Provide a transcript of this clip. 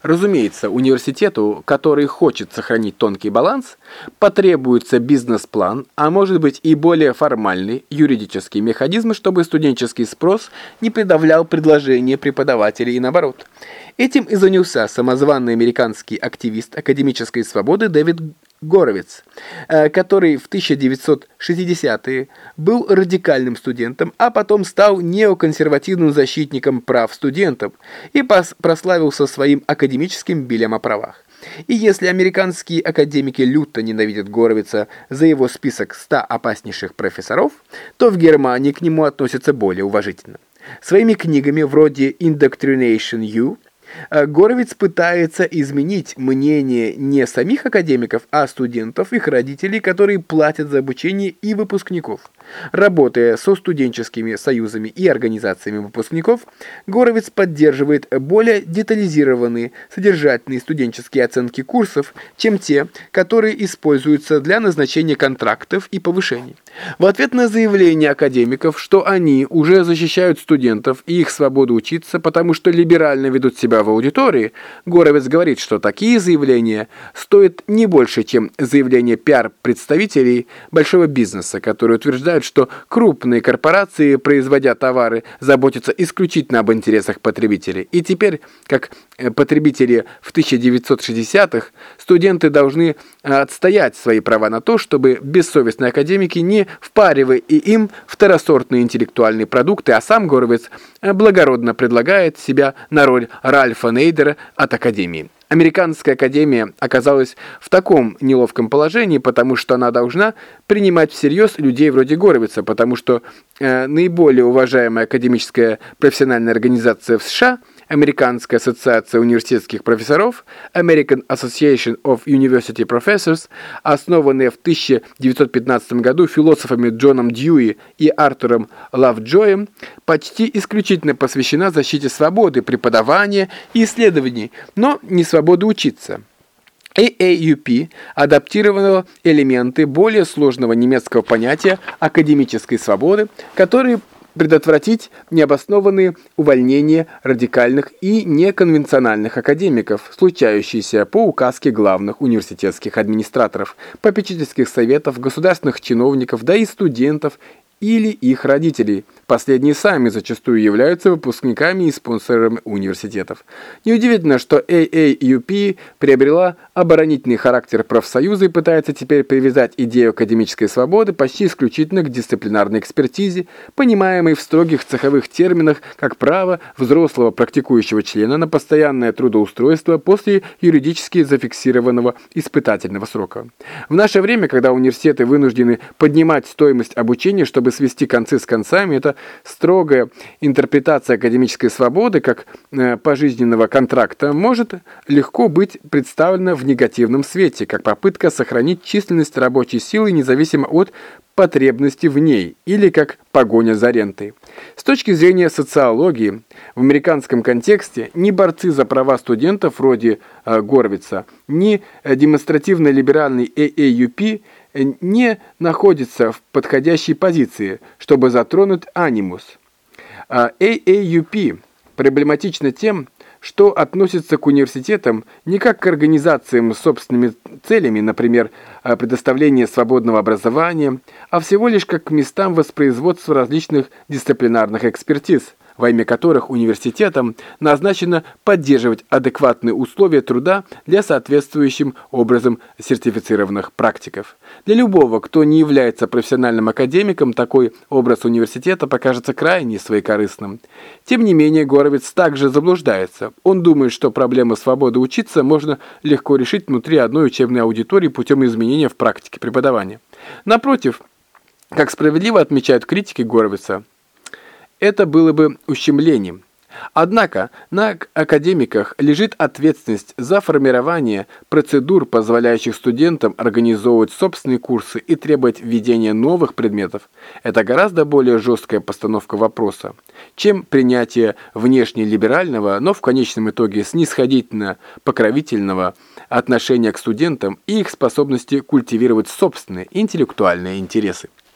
Разумеется, университету, который хочет сохранить тонкий баланс, потребуется бизнес-план, а может быть и более формальный юридический механизм, чтобы студенческий спрос не придавлял предложение преподавателей и наоборот. Этим и занялся самозваный американский активист академической свободы Дэвид Горовиц, который в 1960-е был радикальным студентом, а потом стал неоконсервативным защитником прав студентов и прославился своим академическим билем о правах. И если американские академики люто ненавидят Горовица за его список 100 опаснейших профессоров, то в Германии к нему относятся более уважительно. Своими книгами вроде «Indoctrination U» Горовиц пытается изменить мнение не самих академиков, а студентов, их родителей, которые платят за обучение и выпускников. Работая со студенческими союзами и организациями выпускников, Горовиц поддерживает более детализированные содержательные студенческие оценки курсов, чем те, которые используются для назначения контрактов и повышений. В ответ на заявление академиков, что они уже защищают студентов и их свободу учиться, потому что либерально ведут себя в аудитории, Горовиц говорит, что такие заявления стоят не больше, чем заявления пиар-представителей большого бизнеса, которые утверждают, что крупные корпорации, производя товары, заботятся исключительно об интересах потребителей. И теперь, как потребители в 1960-х, студенты должны отстоять свои права на то, чтобы бессовестные академики не впаривали им второсортные интеллектуальные продукты, а сам Горовиц благородно предлагает себя на роль Ральфа Нейдера от Академии. Американская академия оказалась в таком неловком положении, потому что она должна принимать всерьез людей вроде Горовица, потому что наиболее уважаемая академическая профессиональная организация в США, Американская ассоциация университетских профессоров, American Association of University Professors, основанная в 1915 году философами Джоном Дьюи и Артуром Лавджоем, почти исключительно посвящена защите свободы преподавания и исследований, но не свободы учиться. AAUP адаптировала элементы более сложного немецкого понятия академической свободы, которые предотвратить необоснованные увольнения радикальных и неконвенциональных академиков, случающиеся по указке главных университетских администраторов, попечительских советов, государственных чиновников, да и студентов или их родителей. Последние сами зачастую являются выпускниками и спонсорами университетов. Неудивительно, что AAUP приобрела оборонительный характер профсоюза и пытается теперь привязать идею академической свободы почти исключительно к дисциплинарной экспертизе, понимаемой в строгих цеховых терминах как право взрослого практикующего члена на постоянное трудоустройство после юридически зафиксированного испытательного срока. В наше время, когда университеты вынуждены поднимать стоимость обучения, чтобы свести концы с концами, это строгая интерпретация академической свободы как пожизненного контракта может легко быть представлена в негативном свете, как попытка сохранить численность рабочей силы независимо от потребности в ней, или как погоня за рентой. С точки зрения социологии, в американском контексте ни борцы за права студентов вроде Горовица, ни демонстративно-либеральный AAUP не находятся в подходящей позиции, чтобы затронуть анимус. AAUP проблематично тем, что относится к университетам не как к организациям с собственными целями, например, предоставление свободного образования, а всего лишь как к местам воспроизводства различных дисциплинарных экспертиз, во имя которых университетам назначено поддерживать адекватные условия труда для соответствующим образом сертифицированных практиков. Для любого, кто не является профессиональным академиком, такой образ университета покажется крайне своекорыстным. Тем не менее, Горовиц также заблуждается. Он думает, что проблему свободы учиться можно легко решить внутри одной учебной аудитории путем изменения в практике преподавания. Напротив, как справедливо отмечают критики Горовица, это было бы ущемлением. Однако на академиках лежит ответственность за формирование процедур, позволяющих студентам организовывать собственные курсы и требовать введения новых предметов. Это гораздо более жесткая постановка вопроса, чем принятие внешне либерального, но в конечном итоге снисходительно-покровительного отношения к студентам и их способности культивировать собственные интеллектуальные интересы.